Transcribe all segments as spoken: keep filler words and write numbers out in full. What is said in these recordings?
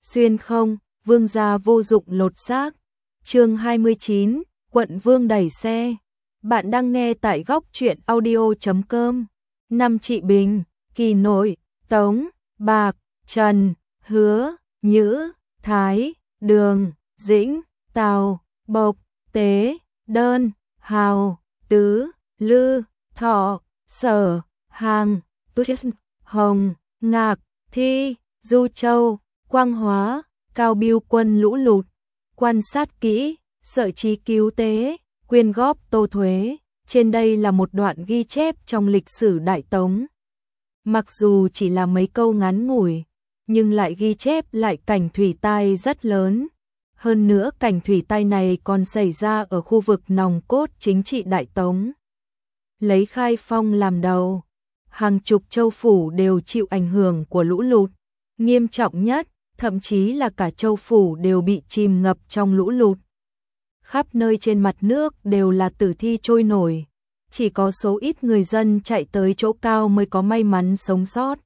Xuyên không, vương gia vô dụng lột xác. Chương hai mươi chín, quận vương đẩy xe. Bạn đang nghe tại góc truyện audio chấm com. Năm chị Bình, Kỳ Nội, Tống, Bạc, Trần, Hứa, Nhữ, Thái, Đường, Dĩnh, Tào, Bộc, Tế, Đơn, Hào, Tứ, Lư, Thọ, Sở, Hàng, Tuyết, Hồng, Ngạc, Thi, Du Châu, Quang Hóa, Cao Biêu quân lũ lụt. Quan sát kỹ, Sở Chí cứu tế, quyên góp Tô Thuế. Trên đây là một đoạn ghi chép trong lịch sử Đại Tống. Mặc dù chỉ là mấy câu ngắn ngủi, nhưng lại ghi chép lại cảnh thủy tai rất lớn. Hơn nữa cảnh thủy tai này còn xảy ra ở khu vực nòng cốt chính trị Đại Tống. Lấy Khai Phong làm đầu, hàng chục châu phủ đều chịu ảnh hưởng của lũ lụt. Nghiêm trọng nhất, thậm chí là cả châu phủ đều bị chìm ngập trong lũ lụt. Khắp nơi trên mặt nước đều là tử thi trôi nổi, chỉ có số ít người dân chạy tới chỗ cao mới có may mắn sống sót.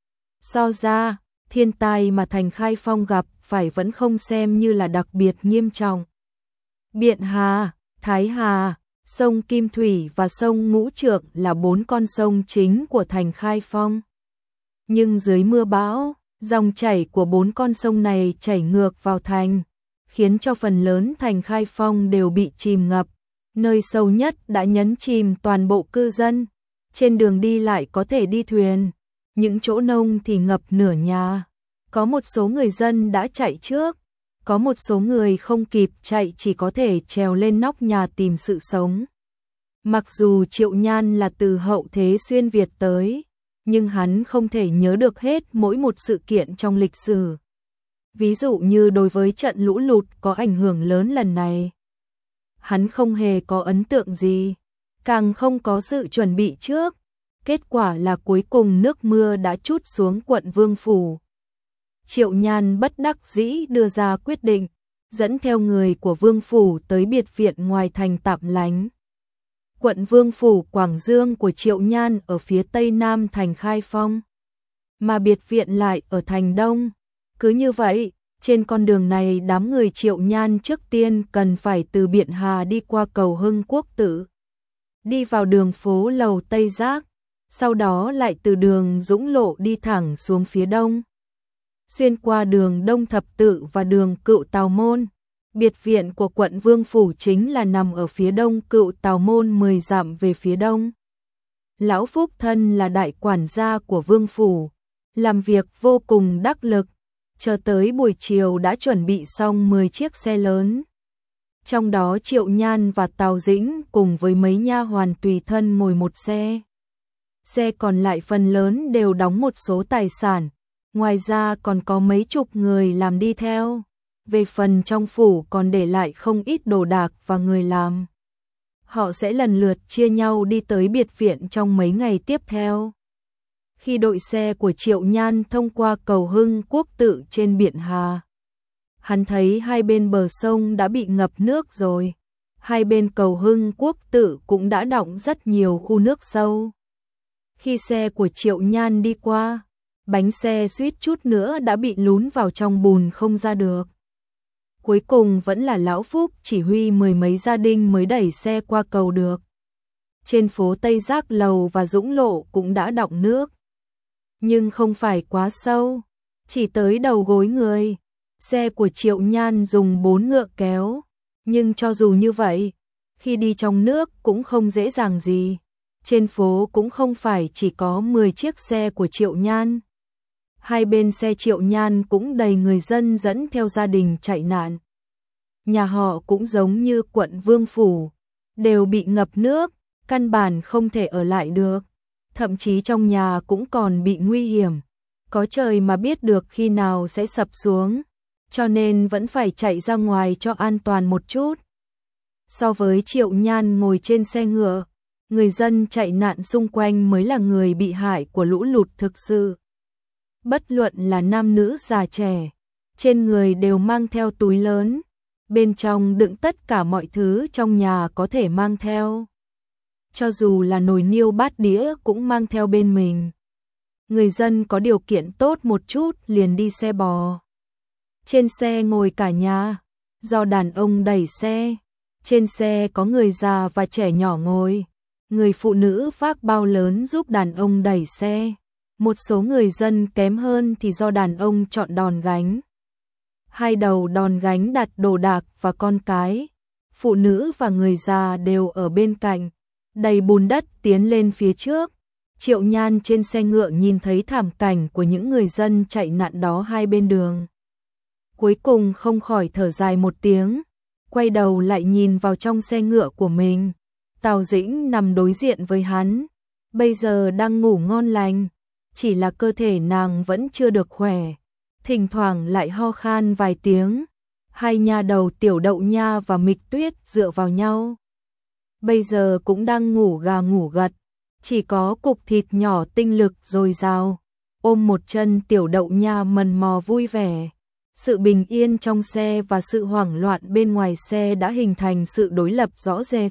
So ra, thiên tai mà thành Khai Phong gặp phải vẫn không xem như là đặc biệt nghiêm trọng. Biện Hà, Thái Hà, sông Kim Thủy và sông Ngũ Trượng là bốn con sông chính của thành Khai Phong. Nhưng dưới mưa bão, dòng chảy của bốn con sông này chảy ngược vào thành, khiến cho phần lớn thành Khai Phong đều bị chìm ngập. Nơi sâu nhất đã nhấn chìm toàn bộ cư dân. Trên đường đi lại có thể đi thuyền, những chỗ nông thì ngập nửa nhà. Có một số người dân đã chạy trước, có một số người không kịp chạy chỉ có thể trèo lên nóc nhà tìm sự sống. Mặc dù Triệu Nhan là từ hậu thế xuyên Việt tới, nhưng hắn không thể nhớ được hết mỗi một sự kiện trong lịch sử. Ví dụ như đối với trận lũ lụt có ảnh hưởng lớn lần này, hắn không hề có ấn tượng gì, càng không có sự chuẩn bị trước. Kết quả là cuối cùng nước mưa đã trút xuống quận Vương Phủ. Triệu Nhan bất đắc dĩ đưa ra quyết định, dẫn theo người của Vương Phủ tới biệt viện ngoài thành tạm lánh. Quận Vương Phủ Quảng Dương của Triệu Nhan ở phía tây nam thành Khai Phong, mà biệt viện lại ở thành đông. Cứ như vậy, trên con đường này đám người Triệu Nhan trước tiên cần phải từ Biện Hà đi qua cầu Hưng Quốc Tử, đi vào đường phố Lầu Tây Giác, sau đó lại từ đường Dũng Lộ đi thẳng xuống phía đông, xuyên qua đường Đông Thập Tự và đường Cựu Tào Môn. Biệt viện của quận Vương Phủ chính là nằm ở phía đông Cựu Tào Môn mười dặm về phía đông. Lão Phúc Thân là đại quản gia của Vương Phủ, làm việc vô cùng đắc lực, chờ tới buổi chiều đã chuẩn bị xong mười chiếc xe lớn. Trong đó Triệu Nhan và Tào Dĩnh cùng với mấy nha hoàn tùy thân ngồi một xe. Xe còn lại phần lớn đều đóng một số tài sản, ngoài ra còn có mấy chục người làm đi theo. Về phần trong phủ còn để lại không ít đồ đạc và người làm. Họ sẽ lần lượt chia nhau đi tới biệt viện trong mấy ngày tiếp theo. Khi đội xe của Triệu Nhan thông qua cầu Hưng Quốc Tự trên Biện Hà, hắn thấy hai bên bờ sông đã bị ngập nước rồi. Hai bên cầu Hưng Quốc Tự cũng đã đọng rất nhiều khu nước sâu. Khi xe của Triệu Nhan đi qua, bánh xe suýt chút nữa đã bị lún vào trong bùn không ra được. Cuối cùng vẫn là Lão Phúc chỉ huy mười mấy gia đình mới đẩy xe qua cầu được. Trên phố Tây Giác Lầu và Dũng Lộ cũng đã đọng nước, nhưng không phải quá sâu, chỉ tới đầu gối người. Xe của Triệu Nhan dùng bốn ngựa kéo, nhưng cho dù như vậy, khi đi trong nước cũng không dễ dàng gì. Trên phố cũng không phải chỉ có mười chiếc xe của Triệu Nhan. Hai bên xe Triệu Nhan cũng đầy người dân dẫn theo gia đình chạy nạn. Nhà họ cũng giống như quận Vương Phủ, đều bị ngập nước, căn bản không thể ở lại được. Thậm chí trong nhà cũng còn bị nguy hiểm, có trời mà biết được khi nào sẽ sập xuống, cho nên vẫn phải chạy ra ngoài cho an toàn một chút. So với Triệu Nhan ngồi trên xe ngựa, người dân chạy nạn xung quanh mới là người bị hại của lũ lụt thực sự. Bất luận là nam nữ già trẻ, trên người đều mang theo túi lớn, bên trong đựng tất cả mọi thứ trong nhà có thể mang theo. Cho dù là nồi niêu bát đĩa cũng mang theo bên mình. Người dân có điều kiện tốt một chút liền đi xe bò. Trên xe ngồi cả nhà, do đàn ông đẩy xe. Trên xe có người già và trẻ nhỏ ngồi. Người phụ nữ vác bao lớn giúp đàn ông đẩy xe. Một số người dân kém hơn thì do đàn ông chọn đòn gánh. Hai đầu đòn gánh đặt đồ đạc và con cái. Phụ nữ và người già đều ở bên cạnh, đầy bùn đất tiến lên phía trước. Triệu Nhan trên xe ngựa nhìn thấy thảm cảnh của những người dân chạy nạn đó hai bên đường. Cuối cùng không khỏi thở dài một tiếng, quay đầu lại nhìn vào trong xe ngựa của mình. Tào Dĩnh nằm đối diện với hắn, bây giờ đang ngủ ngon lành, chỉ là cơ thể nàng vẫn chưa được khỏe, thỉnh thoảng lại ho khan vài tiếng. Hai nha đầu Tiểu Đậu Nha và Mịch Tuyết dựa vào nhau, bây giờ cũng đang ngủ gà ngủ gật, chỉ có cục thịt nhỏ tinh lực dồi dào, ôm một chân Tiểu Đậu Nha mần mò vui vẻ. Sự bình yên trong xe và sự hoảng loạn bên ngoài xe đã hình thành sự đối lập rõ rệt.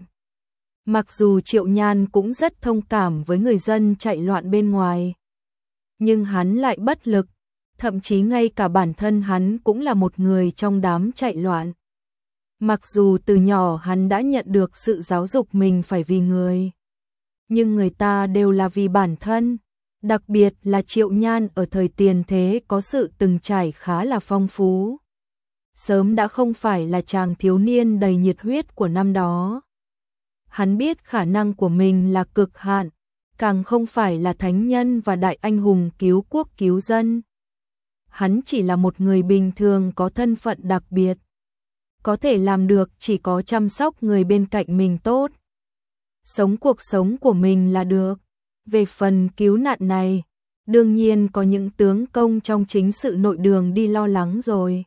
Mặc dù Triệu Nhan cũng rất thông cảm với người dân chạy loạn bên ngoài, nhưng hắn lại bất lực, thậm chí ngay cả bản thân hắn cũng là một người trong đám chạy loạn. Mặc dù từ nhỏ hắn đã nhận được sự giáo dục mình phải vì người, nhưng người ta đều là vì bản thân. Đặc biệt là Triệu Nhan ở thời tiền thế có sự từng trải khá là phong phú. Sớm đã không phải là chàng thiếu niên đầy nhiệt huyết của năm đó. Hắn biết khả năng của mình là cực hạn, càng không phải là thánh nhân và đại anh hùng cứu quốc cứu dân. Hắn chỉ là một người bình thường có thân phận đặc biệt. Có thể làm được chỉ có chăm sóc người bên cạnh mình tốt. Sống cuộc sống của mình là được. Về phần cứu nạn này, đương nhiên có những tướng công trong chính sự nội đường đi lo lắng rồi.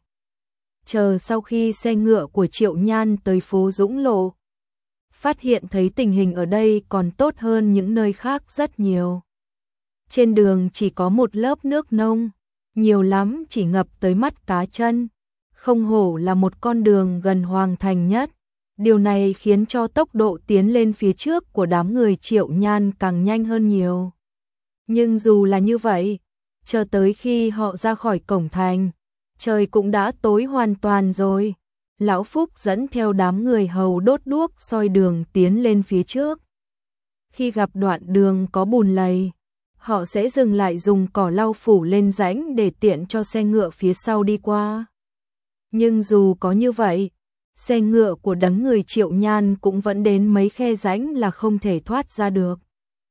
Chờ sau khi xe ngựa của Triệu Nhan tới phố Dũng Lộ, phát hiện thấy tình hình ở đây còn tốt hơn những nơi khác rất nhiều. Trên đường chỉ có một lớp nước nông, nhiều lắm chỉ ngập tới mắt cá chân, không hổ là một con đường gần hoàng thành nhất. Điều này khiến cho tốc độ tiến lên phía trước của đám người Triệu Nhan càng nhanh hơn nhiều. Nhưng dù là như vậy, chờ tới khi họ ra khỏi cổng thành, trời cũng đã tối hoàn toàn rồi. Lão Phúc dẫn theo đám người hầu đốt đuốc soi đường tiến lên phía trước. Khi gặp đoạn đường có bùn lầy, họ sẽ dừng lại dùng cỏ lau phủ lên rãnh để tiện cho xe ngựa phía sau đi qua. Nhưng dù có như vậy, xe ngựa của đấng người Triệu Nhan cũng vẫn đến mấy khe rãnh là không thể thoát ra được.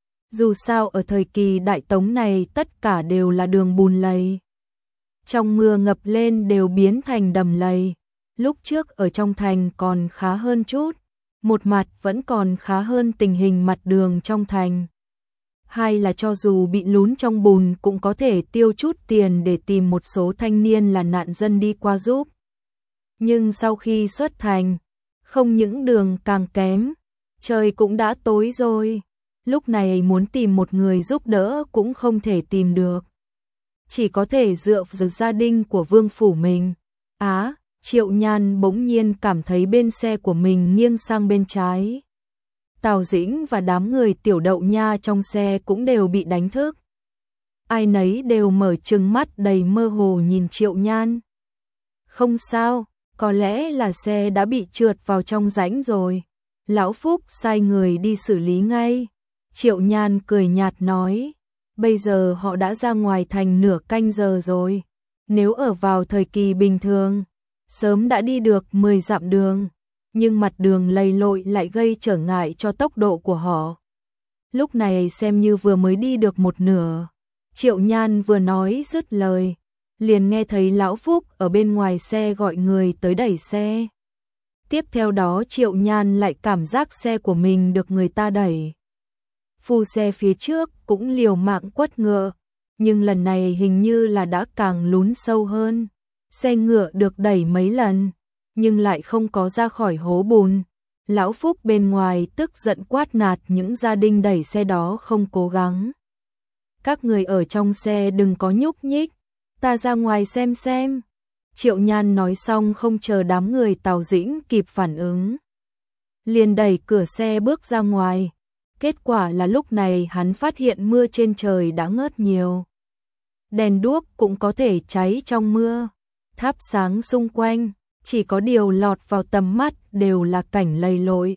Dù sao ở thời kỳ Đại Tống này tất cả đều là đường bùn lầy. Trong mưa ngập lên đều biến thành đầm lầy. Lúc trước ở trong thành còn khá hơn chút, một mặt vẫn còn khá hơn tình hình mặt đường trong thành. Hai là cho dù bị lún trong bùn cũng có thể tiêu chút tiền để tìm một số thanh niên là nạn dân đi qua giúp. Nhưng sau khi xuất thành, không những đường càng kém, trời cũng đã tối rồi. Lúc này muốn tìm một người giúp đỡ cũng không thể tìm được. Chỉ có thể dựa vào gia đình của vương phủ mình. Á, Triệu Nhan bỗng nhiên cảm thấy bên xe của mình nghiêng sang bên trái. Tào Dĩnh và đám người Tiểu Đậu Nha trong xe cũng đều bị đánh thức. Ai nấy đều mở trừng mắt đầy mơ hồ nhìn Triệu Nhan. Không sao, có lẽ là xe đã bị trượt vào trong rãnh rồi. Lão Phúc sai người đi xử lý ngay. Triệu Nhan cười nhạt nói, bây giờ họ đã ra ngoài thành nửa canh giờ rồi. Nếu ở vào thời kỳ bình thường, sớm đã đi được mười dặm đường. Nhưng mặt đường lầy lội lại gây trở ngại cho tốc độ của họ. Lúc này xem như vừa mới đi được một nửa. Triệu Nhan vừa nói dứt lời, liền nghe thấy Lão Phúc ở bên ngoài xe gọi người tới đẩy xe. Tiếp theo đó Triệu Nhan lại cảm giác xe của mình được người ta đẩy. Phu xe phía trước cũng liều mạng quất ngựa, nhưng lần này hình như là đã càng lún sâu hơn. Xe ngựa được đẩy mấy lần, nhưng lại không có ra khỏi hố bùn. Lão Phúc bên ngoài tức giận quát nạt những gia đình đẩy xe đó không cố gắng. Các người ở trong xe đừng có nhúc nhích, ta ra ngoài xem xem. Triệu Nhan nói xong không chờ đám người Tào Dĩnh kịp phản ứng, liền đẩy cửa xe bước ra ngoài. Kết quả là lúc này hắn phát hiện mưa trên trời đã ngớt nhiều. Đèn đuốc cũng có thể cháy trong mưa. thắp sáng xung quanh, chỉ có điều lọt vào tầm mắt đều là cảnh lầy lội.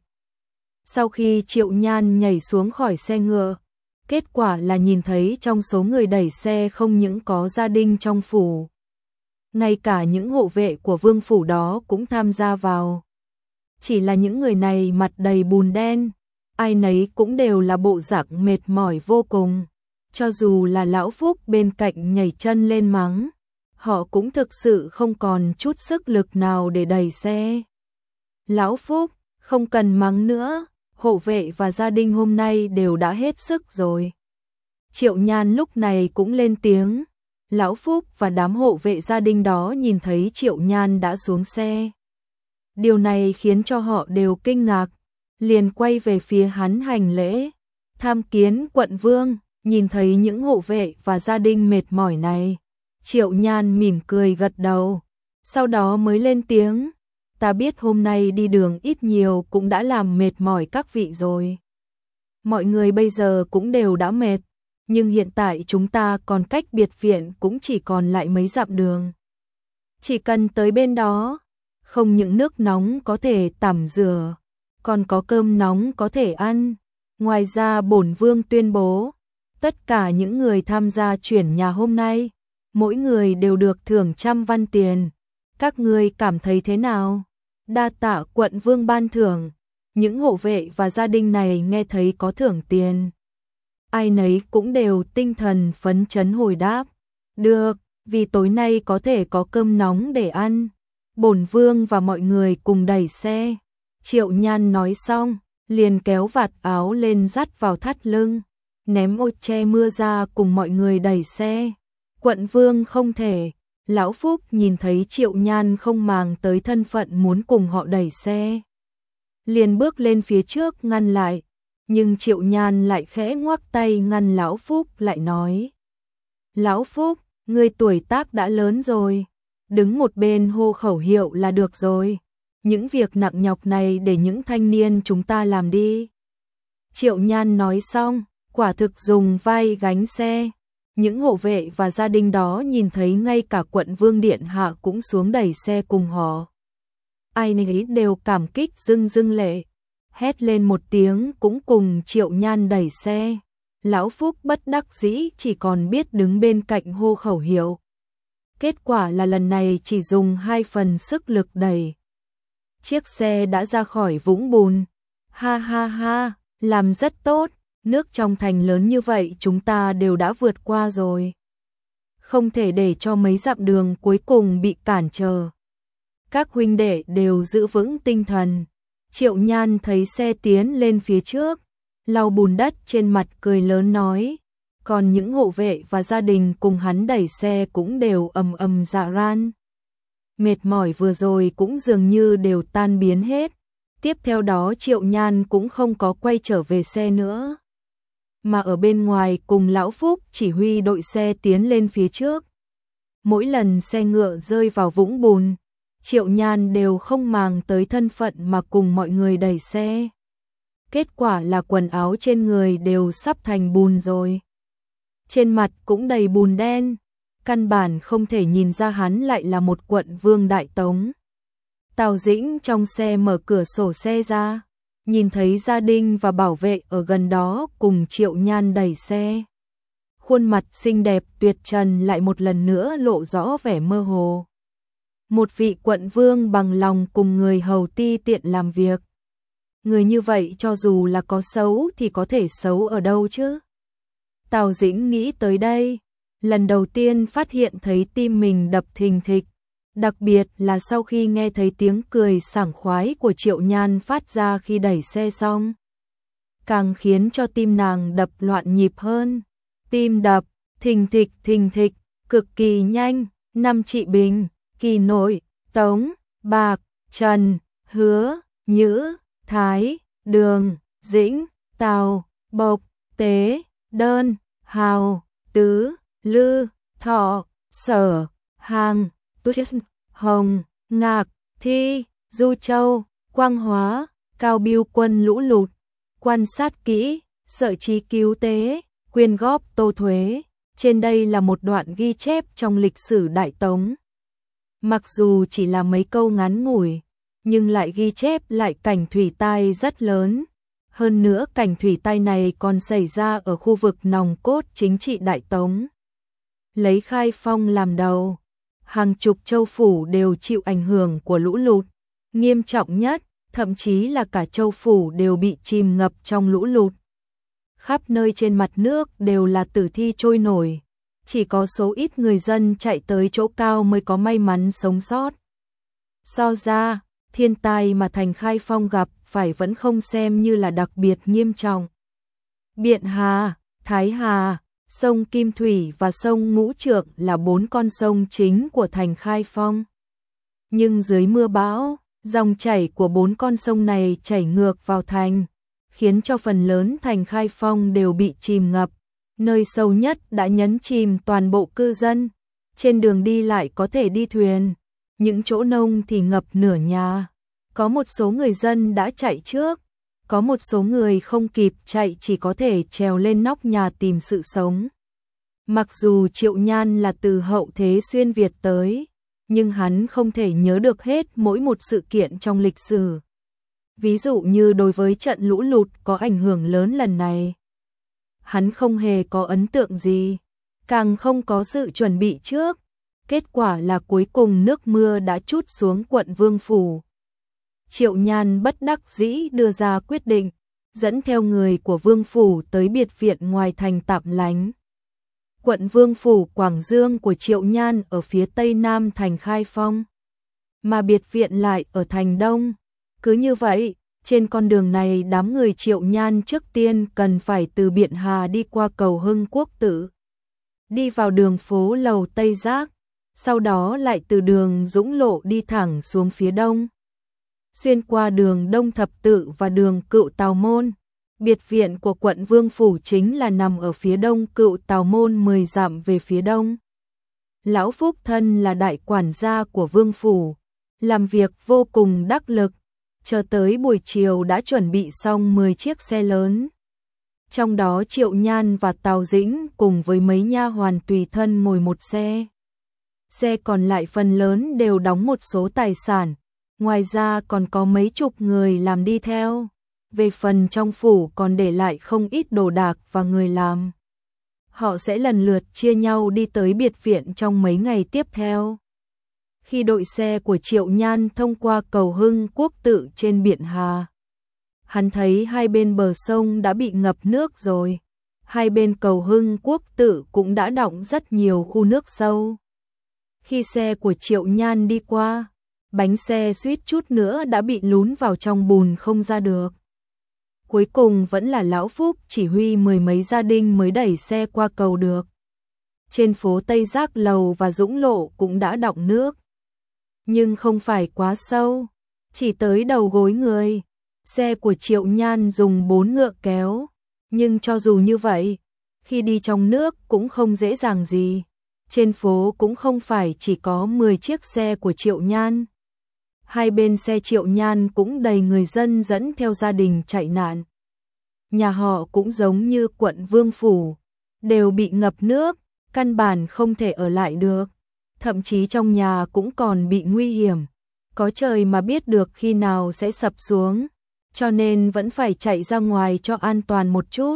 Sau khi Triệu Nhan nhảy xuống khỏi xe ngựa, kết quả là nhìn thấy trong số người đẩy xe không những có gia đình trong phủ, ngay cả những hộ vệ của vương phủ đó cũng tham gia vào. Chỉ là những người này mặt đầy bùn đen, ai nấy cũng đều là bộ dạng mệt mỏi vô cùng. Cho dù là lão Phúc bên cạnh nhảy chân lên mắng, họ cũng thực sự không còn chút sức lực nào để đẩy xe. Lão Phúc, không cần mắng nữa, hộ vệ và gia đình hôm nay đều đã hết sức rồi. Triệu Nhan lúc này cũng lên tiếng. Lão Phúc và đám hộ vệ gia đình đó nhìn thấy Triệu Nhan đã xuống xe. Điều này khiến cho họ đều kinh ngạc, liền quay về phía hắn hành lễ. Tham kiến quận vương. Nhìn thấy những hộ vệ và gia đình mệt mỏi này, Triệu Nhan mỉm cười gật đầu, sau đó mới lên tiếng. Ta biết hôm nay đi đường ít nhiều cũng đã làm mệt mỏi các vị rồi. Mọi người bây giờ cũng đều đã mệt, nhưng hiện tại chúng ta còn cách biệt viện cũng chỉ còn lại mấy dặm đường. Chỉ cần tới bên đó, không những nước nóng có thể tắm rửa, còn có cơm nóng có thể ăn. Ngoài ra bổn vương tuyên bố, tất cả những người tham gia chuyển nhà hôm nay, mỗi người đều được thưởng trăm văn tiền. Các ngươi cảm thấy thế nào? Đa tạ quận vương ban thưởng. Những hộ vệ và gia đình này nghe thấy có thưởng tiền, ai nấy cũng đều tinh thần phấn chấn hồi đáp. Được, vì tối nay có thể có cơm nóng để ăn. Bổn vương và mọi người cùng đẩy xe. Triệu Nhan nói xong, liền kéo vạt áo lên dắt vào thắt lưng, ném ô che mưa ra cùng mọi người đẩy xe. Quận vương không thể. Lão Phúc nhìn thấy Triệu Nhan không màng tới thân phận muốn cùng họ đẩy xe, liền bước lên phía trước ngăn lại, nhưng Triệu Nhan lại khẽ ngoắc tay ngăn Lão Phúc lại nói. Lão Phúc, người tuổi tác đã lớn rồi, đứng một bên hô khẩu hiệu là được rồi. Những việc nặng nhọc này để những thanh niên chúng ta làm đi. Triệu Nhan nói xong, quả thực dùng vai gánh xe. Những hộ vệ và gia đình đó nhìn thấy ngay cả quận vương điện hạ cũng xuống đẩy xe cùng họ. Ai nấy đều cảm kích rưng rưng lệ, hét lên một tiếng cũng cùng Triệu Nhan đẩy xe. Lão Phúc bất đắc dĩ chỉ còn biết đứng bên cạnh hô khẩu hiệu. Kết quả là lần này chỉ dùng hai phần sức lực đẩy, chiếc xe đã ra khỏi vũng bùn. Ha ha ha, làm rất tốt. Nước trong thành lớn như vậy chúng ta đều đã vượt qua rồi. Không thể để cho mấy dặm đường cuối cùng bị cản trở. Các huynh đệ đều giữ vững tinh thần. Triệu Nhan thấy xe tiến lên phía trước, lau bùn đất trên mặt cười lớn nói. Còn những hộ vệ và gia đình cùng hắn đẩy xe cũng đều ầm ầm dạ ran. Mệt mỏi vừa rồi cũng dường như đều tan biến hết. Tiếp theo đó Triệu Nhan cũng không có quay trở về xe nữa, mà ở bên ngoài cùng Lão Phúc chỉ huy đội xe tiến lên phía trước. Mỗi lần xe ngựa rơi vào vũng bùn, Triệu Nhan đều không màng tới thân phận mà cùng mọi người đẩy xe. Kết quả là quần áo trên người đều sắp thành bùn rồi. Trên mặt cũng đầy bùn đen, căn bản không thể nhìn ra hắn lại là một quận vương đại tống. Tào Dĩnh trong xe mở cửa sổ xe ra, nhìn thấy gia đình và bảo vệ ở gần đó cùng Triệu Nhan đẩy xe. Khuôn mặt xinh đẹp tuyệt trần lại một lần nữa lộ rõ vẻ mơ hồ. Một vị quận vương bằng lòng cùng người hầu ti tiện làm việc. Người như vậy cho dù là có xấu thì có thể xấu ở đâu chứ? Tào Dĩnh nghĩ tới đây, lần đầu tiên phát hiện thấy tim mình đập thình thịch. Đặc biệt là sau khi nghe thấy tiếng cười sảng khoái của Triệu Nhan phát ra khi đẩy xe xong, càng khiến cho tim nàng đập loạn nhịp hơn. Tim đập, thình thịch thình thịch, cực kỳ nhanh. Năm Trị Bình, Kỳ Nội, Tống, Bạc, Trần, Hứa, Nhữ, Thái, Đường, Dĩnh, Tào, Bộc, Tế, Đơn, Hào, Tứ, Lư, Thọ, Sở, Hàng, Tuyết, Hồng, Ngạc, Thi, Du Châu, Quang Hóa, Cao Biêu Quân lũ lụt, quan sát kỹ, Sở Trí cứu tế, quyên góp tô thuế. Trên đây là một đoạn ghi chép trong lịch sử Đại Tống. Mặc dù chỉ là mấy câu ngắn ngủi, nhưng lại ghi chép lại cảnh thủy tai rất lớn. Hơn nữa cảnh thủy tai này còn xảy ra ở khu vực nòng cốt chính trị Đại Tống. Lấy Khai Phong làm đầu, hàng chục châu phủ đều chịu ảnh hưởng của lũ lụt. Nghiêm trọng nhất, thậm chí là cả châu phủ đều bị chìm ngập trong lũ lụt. Khắp nơi trên mặt nước đều là tử thi trôi nổi. Chỉ có số ít người dân chạy tới chỗ cao mới có may mắn sống sót. So ra, thiên tai mà thành Khai Phong gặp phải vẫn không xem như là đặc biệt nghiêm trọng. Biện Hà, Thái Hà, sông Kim Thủy và sông Ngũ Trượng là bốn con sông chính của thành Khai Phong. Nhưng dưới mưa bão, dòng chảy của bốn con sông này chảy ngược vào thành, khiến cho phần lớn thành Khai Phong đều bị chìm ngập. Nơi sâu nhất đã nhấn chìm toàn bộ cư dân. Trên đường đi lại có thể đi thuyền, những chỗ nông thì ngập nửa nhà. Có một số người dân đã chạy trước, có một số người không kịp chạy chỉ có thể trèo lên nóc nhà tìm sự sống. Mặc dù Triệu Nhan là từ hậu thế xuyên Việt tới, nhưng hắn không thể nhớ được hết mỗi một sự kiện trong lịch sử. Ví dụ như đối với trận lũ lụt có ảnh hưởng lớn lần này, hắn không hề có ấn tượng gì, càng không có sự chuẩn bị trước. Kết quả là cuối cùng nước mưa đã trút xuống quận Vương Phủ. Triệu Nhan bất đắc dĩ đưa ra quyết định, dẫn theo người của Vương Phủ tới biệt viện ngoài thành tạm lánh. Quận Vương Phủ Quảng Dương của Triệu Nhan ở phía tây nam thành Khai Phong, mà biệt viện lại ở thành đông. Cứ như vậy, trên con đường này đám người Triệu Nhan trước tiên cần phải từ Biện Hà đi qua cầu Hưng Quốc Tử, đi vào đường phố Lầu Tây Giác, sau đó lại từ đường Dũng Lộ đi thẳng xuống phía đông. Xuyên qua đường Đông Thập Tự và đường Cựu Tào Môn. Biệt viện của quận Vương Phủ chính là nằm ở phía đông Cựu Tào Môn mười dặm về phía đông. Lão Phúc Thân là đại quản gia của Vương Phủ, làm việc vô cùng đắc lực, chờ tới buổi chiều đã chuẩn bị xong mười chiếc xe lớn. Trong đó Triệu Nhan và Tào Dĩnh cùng với mấy nha hoàn tùy thân ngồi một xe. Xe còn lại phần lớn đều đóng một số tài sản, ngoài ra còn có mấy chục người làm đi theo. Về phần trong phủ còn để lại không ít đồ đạc và người làm. Họ sẽ lần lượt chia nhau đi tới biệt viện trong mấy ngày tiếp theo. Khi đội xe của Triệu Nhan thông qua cầu Hưng Quốc Tự trên Biện Hà, hắn thấy hai bên bờ sông đã bị ngập nước rồi. Hai bên cầu Hưng Quốc Tự cũng đã đọng rất nhiều khu nước sâu. Khi xe của Triệu Nhan đi qua, bánh xe suýt chút nữa đã bị lún vào trong bùn không ra được. Cuối cùng vẫn là Lão Phúc chỉ huy mười mấy gia đình mới đẩy xe qua cầu được. Trên phố Tây Giác Lầu và Dũng Lộ cũng đã đọng nước, nhưng không phải quá sâu, chỉ tới đầu gối người. Xe của Triệu Nhan dùng bốn ngựa kéo, nhưng cho dù như vậy, khi đi trong nước cũng không dễ dàng gì. Trên phố cũng không phải chỉ có mười chiếc xe của Triệu Nhan. Hai bên xe Triệu Nhan cũng đầy người dân dẫn theo gia đình chạy nạn. Nhà họ cũng giống như quận Vương Phủ, đều bị ngập nước, căn bản không thể ở lại được. Thậm chí trong nhà cũng còn bị nguy hiểm, có trời mà biết được khi nào sẽ sập xuống, cho nên vẫn phải chạy ra ngoài cho an toàn một chút.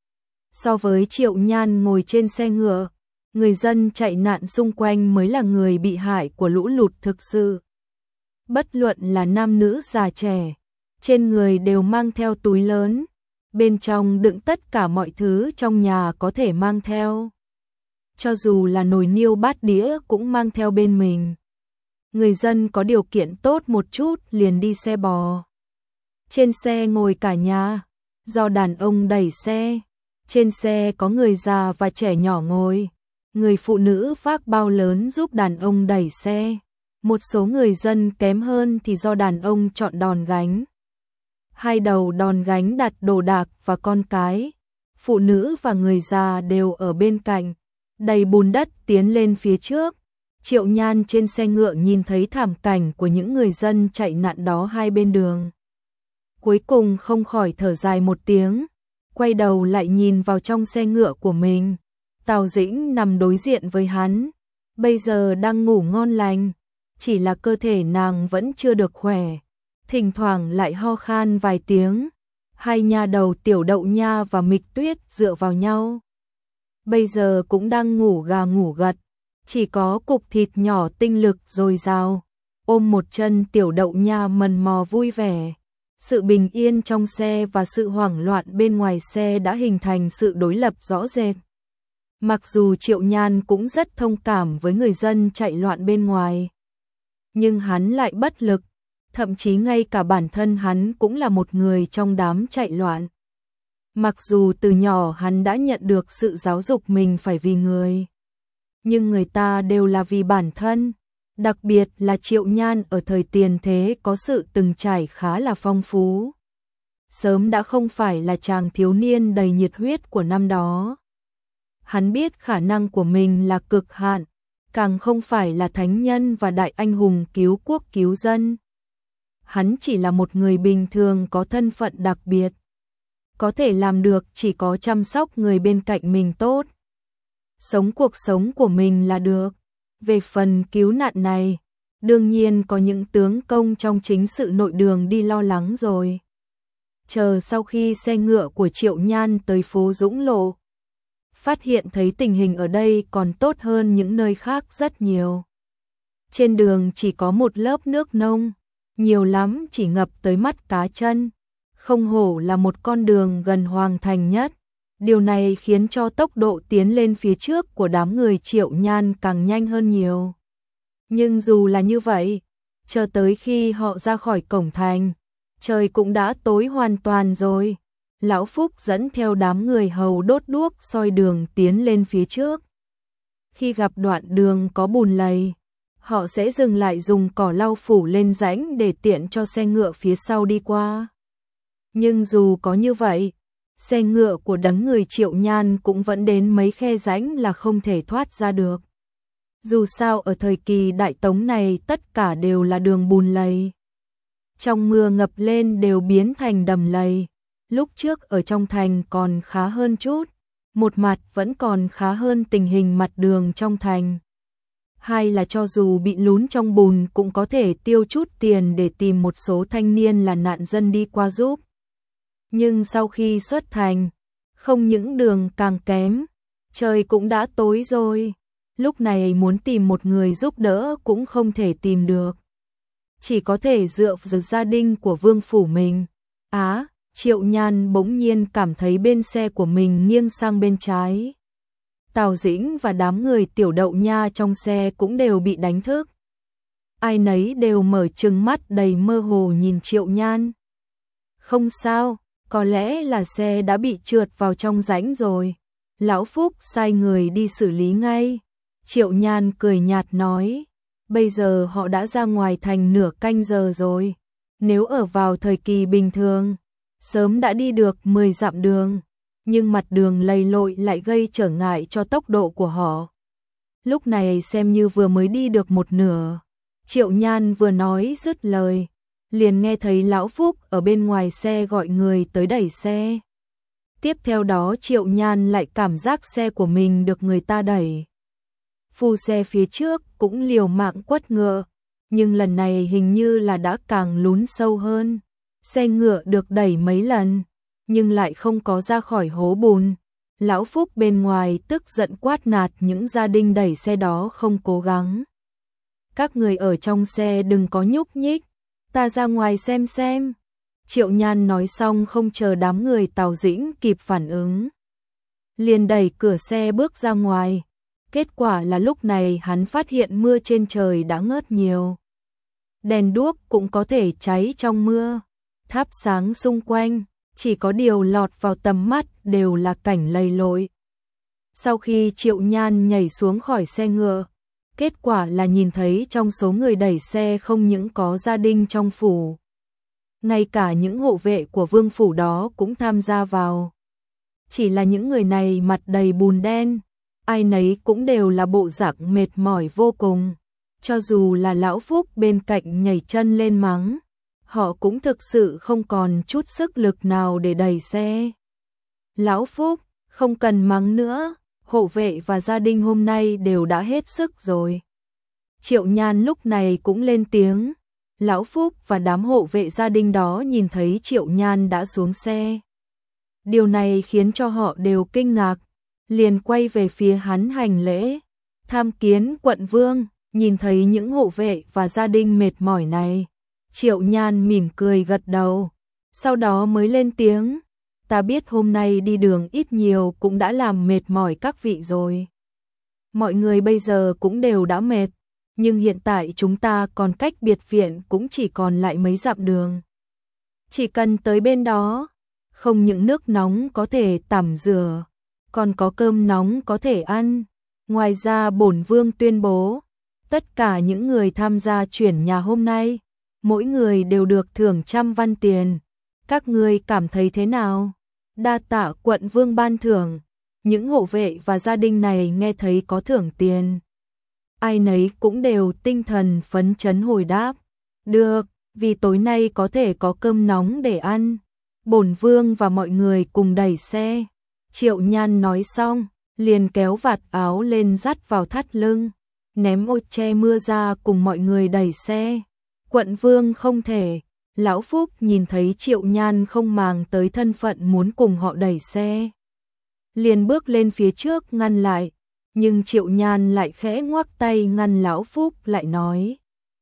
So với Triệu Nhan ngồi trên xe ngựa, người dân chạy nạn xung quanh mới là người bị hại của lũ lụt thực sự. Bất luận là nam nữ già trẻ, trên người đều mang theo túi lớn, bên trong đựng tất cả mọi thứ trong nhà có thể mang theo. Cho dù là nồi niêu bát đĩa cũng mang theo bên mình. Người dân có điều kiện tốt một chút liền đi xe bò. Trên xe ngồi cả nhà, do đàn ông đẩy xe. Trên xe có người già và trẻ nhỏ ngồi. Người phụ nữ vác bao lớn giúp đàn ông đẩy xe. Một số người dân kém hơn thì do đàn ông chọn đòn gánh. Hai đầu đòn gánh đặt đồ đạc và con cái. Phụ nữ và người già đều ở bên cạnh, đầy bùn đất tiến lên phía trước. Triệu Nhan trên xe ngựa nhìn thấy thảm cảnh của những người dân chạy nạn đó hai bên đường. Cuối cùng không khỏi thở dài một tiếng, quay đầu lại nhìn vào trong xe ngựa của mình. Tào Dĩnh nằm đối diện với hắn, bây giờ đang ngủ ngon lành. chỉ là cơ thể nàng vẫn chưa được khỏe, thỉnh thoảng lại ho khan vài tiếng. Hai nha đầu Tiểu Đậu Nha và Mịch Tuyết dựa vào nhau, bây giờ cũng đang ngủ gà ngủ gật, chỉ có cục thịt nhỏ tinh lực dồi dào, ôm một chân Tiểu Đậu Nha mần mò vui vẻ. Sự bình yên trong xe và sự hoảng loạn bên ngoài xe đã hình thành sự đối lập rõ rệt. Mặc dù Triệu Nhan cũng rất thông cảm với người dân chạy loạn bên ngoài, nhưng hắn lại bất lực, thậm chí ngay cả bản thân hắn cũng là một người trong đám chạy loạn. Mặc dù từ nhỏ hắn đã nhận được sự giáo dục mình phải vì người, nhưng người ta đều là vì bản thân, đặc biệt là Triệu Nhan ở thời tiền thế có sự từng trải khá là phong phú. Sớm đã không phải là chàng thiếu niên đầy nhiệt huyết của năm đó. Hắn biết khả năng của mình là cực hạn, càng không phải là thánh nhân và đại anh hùng cứu quốc cứu dân. Hắn chỉ là một người bình thường có thân phận đặc biệt, có thể làm được chỉ có chăm sóc người bên cạnh mình tốt, sống cuộc sống của mình là được. Về phần cứu nạn này, đương nhiên có những tướng công trong chính sự nội đường đi lo lắng rồi. Chờ sau khi xe ngựa của Triệu Nhan tới phố Dũng Lộ, phát hiện thấy tình hình ở đây còn tốt hơn những nơi khác rất nhiều. Trên đường chỉ có một lớp nước nông, nhiều lắm chỉ ngập tới mắt cá chân, không hổ là một con đường gần hoàng thành nhất. Điều này khiến cho tốc độ tiến lên phía trước của đám người Triệu Nhan càng nhanh hơn nhiều. Nhưng dù là như vậy, chờ tới khi họ ra khỏi cổng thành, trời cũng đã tối hoàn toàn rồi. Lão Phúc dẫn theo đám người hầu đốt đuốc soi đường tiến lên phía trước. Khi gặp đoạn đường có bùn lầy, họ sẽ dừng lại dùng cỏ lau phủ lên rãnh để tiện cho xe ngựa phía sau đi qua. Nhưng dù có như vậy, xe ngựa của đấng người Triệu Nhan cũng vẫn đến mấy khe rãnh là không thể thoát ra được. Dù sao ở thời kỳ Đại Tống này tất cả đều là đường bùn lầy. Trong mưa ngập lên đều biến thành đầm lầy. Lúc trước ở trong thành còn khá hơn chút, một mặt vẫn còn khá hơn tình hình mặt đường trong thành. Hai là cho dù bị lún trong bùn cũng có thể tiêu chút tiền để tìm một số thanh niên là nạn dân đi qua giúp. Nhưng sau khi xuất thành, không những đường càng kém, trời cũng đã tối rồi. Lúc này muốn tìm một người giúp đỡ cũng không thể tìm được. Chỉ có thể dựa vào gia đình của vương phủ mình. Á, Triệu Nhan bỗng nhiên cảm thấy bên xe của mình nghiêng sang bên trái. Tào Dĩnh và đám người Tiểu Đậu Nha trong xe cũng đều bị đánh thức. Ai nấy đều mở trừng mắt đầy mơ hồ nhìn Triệu Nhan. Không sao, có lẽ là xe đã bị trượt vào trong rãnh rồi. Lão Phúc sai người đi xử lý ngay. Triệu Nhan cười nhạt nói, bây giờ họ đã ra ngoài thành nửa canh giờ rồi. Nếu ở vào thời kỳ bình thường, sớm đã đi được mười dặm đường. Nhưng mặt đường lầy lội lại gây trở ngại cho tốc độ của họ. Lúc này xem như vừa mới đi được một nửa. Triệu Nhan vừa nói dứt lời, liền nghe thấy Lão Phúc ở bên ngoài xe gọi người tới đẩy xe. Tiếp theo đó Triệu Nhan lại cảm giác xe của mình được người ta đẩy. Phu xe phía trước cũng liều mạng quất ngựa, nhưng lần này hình như là đã càng lún sâu hơn. Xe ngựa được đẩy mấy lần, nhưng lại không có ra khỏi hố bùn. Lão Phúc bên ngoài tức giận quát nạt những gia đình đẩy xe đó không cố gắng. Các người ở trong xe đừng có nhúc nhích, ta ra ngoài xem xem. Triệu Nhan nói xong không chờ đám người Tào Dĩnh kịp phản ứng, liền đẩy cửa xe bước ra ngoài. Kết quả là lúc này hắn phát hiện mưa trên trời đã ngớt nhiều. Đèn đuốc cũng có thể cháy trong mưa, thắp sáng xung quanh, chỉ có điều lọt vào tầm mắt đều là cảnh lầy lội. Sau khi Triệu Nhan nhảy xuống khỏi xe ngựa, kết quả là nhìn thấy trong số người đẩy xe không những có gia đình trong phủ, ngay cả những hộ vệ của vương phủ đó cũng tham gia vào. Chỉ là những người này mặt đầy bùn đen, ai nấy cũng đều là bộ dạng mệt mỏi vô cùng. Cho dù là Lão Phúc bên cạnh nhảy chân lên mắng, họ cũng thực sự không còn chút sức lực nào để đẩy xe. Lão Phúc, không cần mắng nữa, hộ vệ và gia đình hôm nay đều đã hết sức rồi. Triệu Nhan lúc này cũng lên tiếng. Lão Phúc và đám hộ vệ gia đình đó nhìn thấy Triệu Nhan đã xuống xe. Điều này khiến cho họ đều kinh ngạc, liền quay về phía hắn hành lễ. Tham kiến quận vương. Nhìn thấy những hộ vệ và gia đình mệt mỏi này, Triệu Nhan mỉm cười gật đầu, sau đó mới lên tiếng. Ta biết hôm nay đi đường ít nhiều cũng đã làm mệt mỏi các vị rồi. Mọi người bây giờ cũng đều đã mệt, nhưng hiện tại chúng ta còn cách biệt viện cũng chỉ còn lại mấy dặm đường. Chỉ cần tới bên đó, không những nước nóng có thể tắm rửa, còn có cơm nóng có thể ăn. Ngoài ra bổn vương tuyên bố, tất cả những người tham gia chuyển nhà hôm nay, mỗi người đều được thưởng trăm văn tiền. Các ngươi cảm thấy thế nào? Đa tạ quận vương ban thưởng. Những hộ vệ và gia đình này nghe thấy có thưởng tiền, ai nấy cũng đều tinh thần phấn chấn hồi đáp. Được, vì tối nay có thể có cơm nóng để ăn. Bổn vương và mọi người cùng đẩy xe. Triệu Nhan nói xong, liền kéo vạt áo lên dắt vào thắt lưng, ném ô che mưa ra cùng mọi người đẩy xe. Quận vương không thể. Lão Phúc nhìn thấy Triệu Nhan không màng tới thân phận muốn cùng họ đẩy xe, liền bước lên phía trước ngăn lại, nhưng Triệu Nhan lại khẽ ngoắc tay ngăn Lão Phúc lại nói.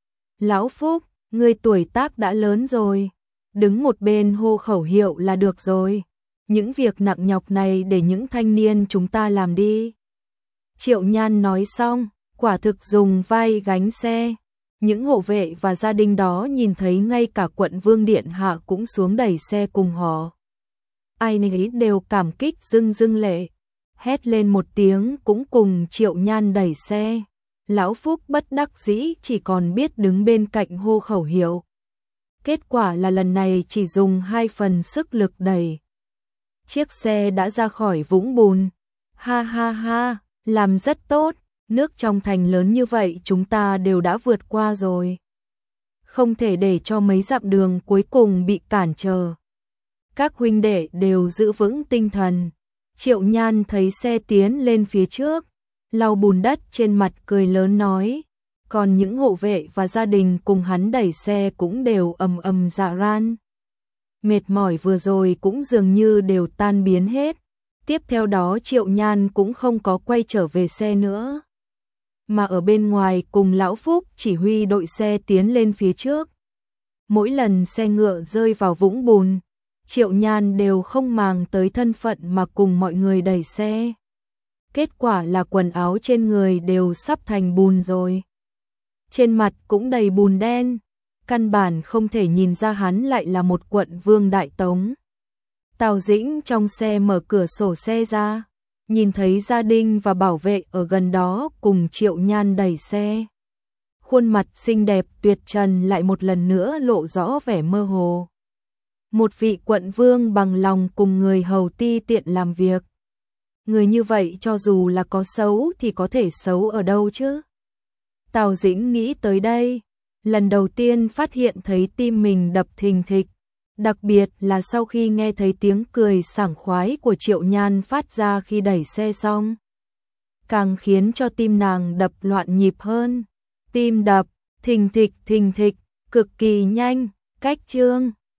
Lão Phúc, ngươi tuổi tác đã lớn rồi, đứng một bên hô khẩu hiệu là được rồi. Những việc nặng nhọc này để những thanh niên chúng ta làm đi. Triệu Nhan nói xong, quả thực dùng vai gánh xe. Những hộ vệ và gia đình đó nhìn thấy ngay cả quận vương điện hạ cũng xuống đẩy xe cùng họ. Ai nấy đều cảm kích rưng rưng lệ, hét lên một tiếng cũng cùng Triệu Nhan đẩy xe. Lão Phúc bất đắc dĩ chỉ còn biết đứng bên cạnh hô khẩu hiệu. Kết quả là lần này chỉ dùng hai phần sức lực đẩy, chiếc xe đã ra khỏi vũng bùn. Ha ha ha, làm rất tốt, nước trong thành lớn như vậy chúng ta đều đã vượt qua rồi. Không thể để cho mấy dặm đường cuối cùng bị cản trở. Các huynh đệ đều giữ vững tinh thần. Triệu Nhan thấy xe tiến lên phía trước, lau bùn đất trên mặt cười lớn nói. Còn những hộ vệ và gia đình cùng hắn đẩy xe cũng đều ầm ầm dạ ran. Mệt mỏi vừa rồi cũng dường như đều tan biến hết. Tiếp theo đó Triệu Nhan cũng không có quay trở về xe nữa, mà ở bên ngoài cùng Lão Phúc chỉ huy đội xe tiến lên phía trước. Mỗi lần xe ngựa rơi vào vũng bùn, Triệu Nhan đều không màng tới thân phận mà cùng mọi người đẩy xe. Kết quả là quần áo trên người đều sắp thành bùn rồi. Trên mặt cũng đầy bùn đen, căn bản không thể nhìn ra hắn lại là một quận vương đại tống. Tào Dĩnh trong xe mở cửa sổ xe ra, nhìn thấy gia đình và bảo vệ ở gần đó cùng Triệu Nhan đẩy xe. Khuôn mặt xinh đẹp tuyệt trần lại một lần nữa lộ rõ vẻ mơ hồ. Một vị quận vương bằng lòng cùng người hầu ti tiện làm việc. Người như vậy cho dù là có xấu thì có thể xấu ở đâu chứ? Tào Dĩnh nghĩ tới đây, lần đầu tiên phát hiện thấy tim mình đập thình thịch, đặc biệt là sau khi nghe thấy tiếng cười sảng khoái của Triệu Nhan phát ra khi đẩy xe xong. Càng khiến cho tim nàng đập loạn nhịp hơn. Tim đập, thình thịch thình thịch, cực kỳ nhanh, cách chương.